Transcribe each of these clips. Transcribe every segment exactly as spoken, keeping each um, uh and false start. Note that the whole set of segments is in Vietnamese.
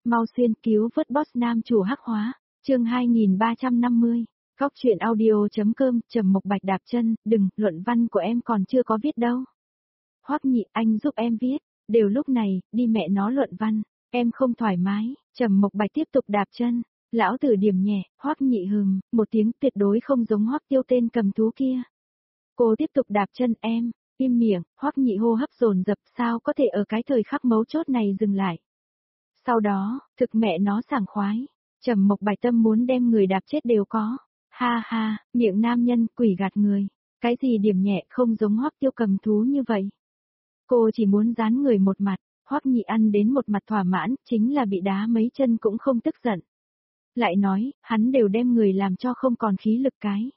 mau xuyên cứu vớt boss nam chủ hắc hóa, chương hai nghìn ba trăm năm mươi. Góc chuyện audio.com, Trầm Mộc Bạch đạp chân, đừng, luận văn của em còn chưa có viết đâu. Hoắc Nhị, anh giúp em viết, đều lúc này, đi mẹ nó luận văn, em không thoải mái, Trầm Mộc Bạch tiếp tục đạp chân, lão tử điểm nhẹ, Hoắc Nhị hừm, một tiếng tuyệt đối không giống Hoắc Tiêu tên cầm thú kia. Cô tiếp tục đạp chân em, im miệng, Hoắc Nhị hô hấp dồn dập sao có thể ở cái thời khắc mấu chốt này dừng lại. Sau đó, thực mẹ nó sảng khoái, Trầm Mộc Bạch tâm muốn đem người đạp chết đều có. Ha ha, miệng nam nhân quỷ gạt người, cái gì điểm nhẹ không giống Hoắc Tiêu cầm thú như vậy. Cô chỉ muốn dán người một mặt, Hoắc Nhị ăn đến một mặt thỏa mãn, chính là bị đá mấy chân cũng không tức giận. Lại nói, hắn đều đem người làm cho không còn khí lực cái.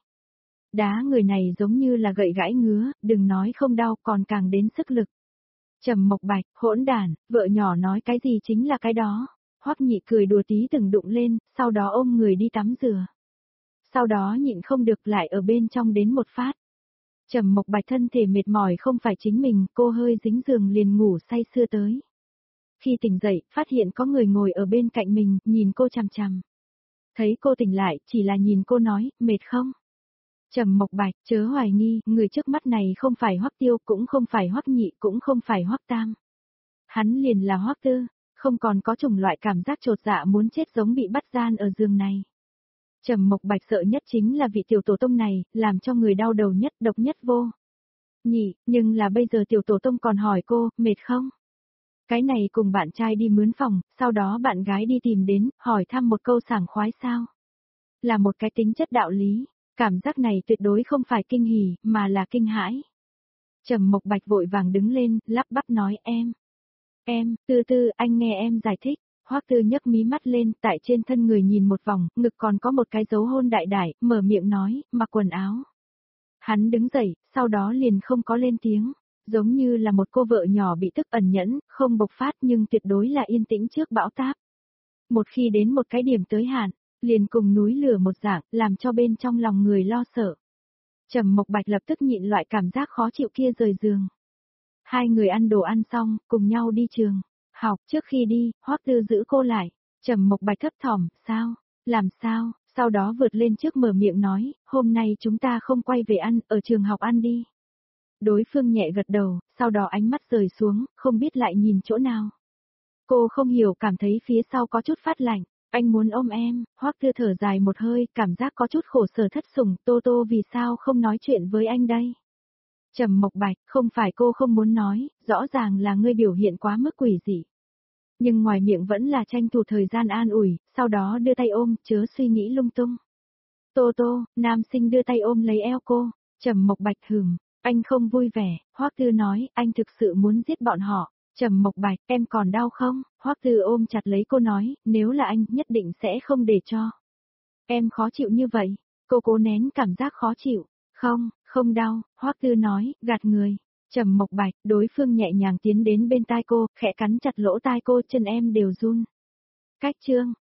Đá người này giống như là gậy gãi ngứa, đừng nói không đau còn càng đến sức lực. Trầm Mộc Bạch, hỗn đản, vợ nhỏ nói cái gì chính là cái đó. Hoắc Nhị cười đùa tí từng đụng lên, sau đó ôm người đi tắm rửa. Sau đó nhịn không được lại ở bên trong đến một phát. Trầm Mộc Bạch thân thể mệt mỏi không phải chính mình, cô hơi dính giường liền ngủ say sưa tới. Khi tỉnh dậy, phát hiện có người ngồi ở bên cạnh mình, nhìn cô chằm chằm. Thấy cô tỉnh lại, chỉ là nhìn cô nói, mệt không? Trầm Mộc Bạch, chớ hoài nghi, người trước mắt này không phải Hoắc Tiêu, cũng không phải Hoắc Nhị, cũng không phải Hoắc Tam. Hắn liền là Hoắc Tư, không còn có chủng loại cảm giác chột dạ muốn chết giống bị bắt gian ở giường này. Trầm Mộc Bạch sợ nhất chính là vị tiểu tổ tông này, làm cho người đau đầu nhất, độc nhất vô nhị, nhưng là bây giờ tiểu tổ tông còn hỏi cô, mệt không? Cái này cùng bạn trai đi mướn phòng, sau đó bạn gái đi tìm đến, hỏi thăm một câu sảng khoái sao? Là một cái tính chất đạo lý, cảm giác này tuyệt đối không phải kinh hỉ, mà là kinh hãi. Trầm Mộc Bạch vội vàng đứng lên, lắp bắp nói em. Em, Tư Tư, anh nghe em giải thích. Hoắc Tư nhấc mí mắt lên, tại trên thân người nhìn một vòng, ngực còn có một cái dấu hôn đại đại, mở miệng nói, mặc quần áo. Hắn đứng dậy, sau đó liền không có lên tiếng, giống như là một cô vợ nhỏ bị tức ẩn nhẫn, không bộc phát nhưng tuyệt đối là yên tĩnh trước bão táp. Một khi đến một cái điểm tới hạn, liền cùng núi lửa một dạng, làm cho bên trong lòng người lo sợ. Trầm Mộc Bạch lập tức nhịn loại cảm giác khó chịu kia rời giường. Hai người ăn đồ ăn xong, cùng nhau đi trường. Học, trước khi đi, Hoắc Tư giữ cô lại. Trầm Mộc Bạch thấp thỏm, sao? Làm sao? Sau đó vượt lên trước mở miệng nói, hôm nay chúng ta không quay về ăn, ở trường học ăn đi. Đối phương nhẹ gật đầu, sau đó ánh mắt rời xuống, không biết lại nhìn chỗ nào. Cô không hiểu cảm thấy phía sau có chút phát lạnh, anh muốn ôm em, Hoắc Tư thở dài một hơi, cảm giác có chút khổ sở thất sủng, Tô Tô vì sao không nói chuyện với anh đây? Trầm Mộc Bạch, không phải cô không muốn nói, rõ ràng là ngươi biểu hiện quá mức quỷ dị. Nhưng ngoài miệng vẫn là tranh thủ thời gian an ủi, sau đó đưa tay ôm, chớ suy nghĩ lung tung. Tô Tô, nam sinh đưa tay ôm lấy eo cô, Trầm Mộc Bạch hừm, anh không vui vẻ, Hoắc Tư nói, anh thực sự muốn giết bọn họ. Trầm Mộc Bạch, em còn đau không? Hoắc Tư ôm chặt lấy cô nói, nếu là anh, nhất định sẽ không để cho. Em khó chịu như vậy, cô cố nén cảm giác khó chịu. Không, không đau, Hoắc Tư nói, gạt người. Trầm Mộc Bạch, đối phương nhẹ nhàng tiến đến bên tai cô, khẽ cắn chặt lỗ tai cô, chân em đều run. Cách chương.